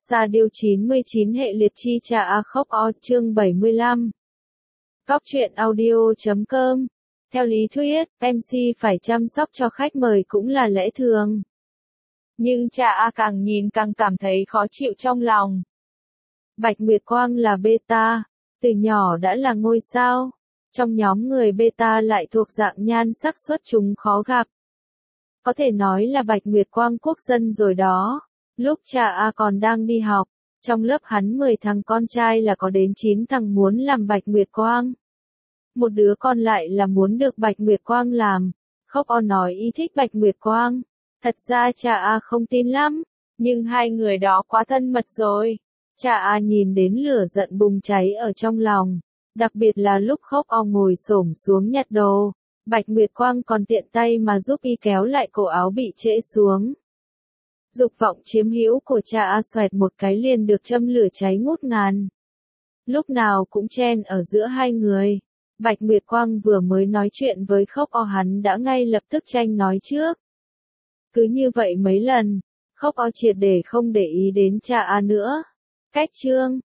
Sa Điêu 99 hệ liệt chi cha A Khốc O chương 75. Góc truyện audio.com. Theo lý thuyết, MC phải chăm sóc cho khách mời cũng là lẽ thường. Nhưng cha A càng nhìn càng cảm thấy khó chịu trong lòng. Bạch Nguyệt Quang là beta, từ nhỏ đã là ngôi sao. Trong nhóm người beta lại thuộc dạng nhan sắc xuất chúng khó gặp. Có thể nói là Bạch Nguyệt Quang quốc dân rồi đó. Lúc cha A còn đang đi học, trong lớp hắn 10 thằng con trai là có đến 9 thằng muốn làm Bạch Nguyệt Quang. Một đứa còn lại là muốn được Bạch Nguyệt Quang làm. Khốc O nói y thích Bạch Nguyệt Quang. Thật ra cha A không tin lắm, nhưng hai người đó quá thân mật rồi. Cha A nhìn đến lửa giận bùng cháy ở trong lòng. Đặc biệt là lúc Khốc O ngồi xổm xuống nhặt đồ, Bạch Nguyệt Quang còn tiện tay mà giúp y kéo lại cổ áo bị trễ xuống. Dục vọng chiếm hữu của cha A xoẹt một cái liền được châm lửa cháy ngút ngàn. Lúc nào cũng chen ở giữa hai người. Bạch Nguyệt Quang vừa mới nói chuyện với Khốc O hắn đã ngay lập tức tranh nói trước. Cứ như vậy mấy lần, Khốc O triệt để không để ý đến cha A nữa. Cách chương,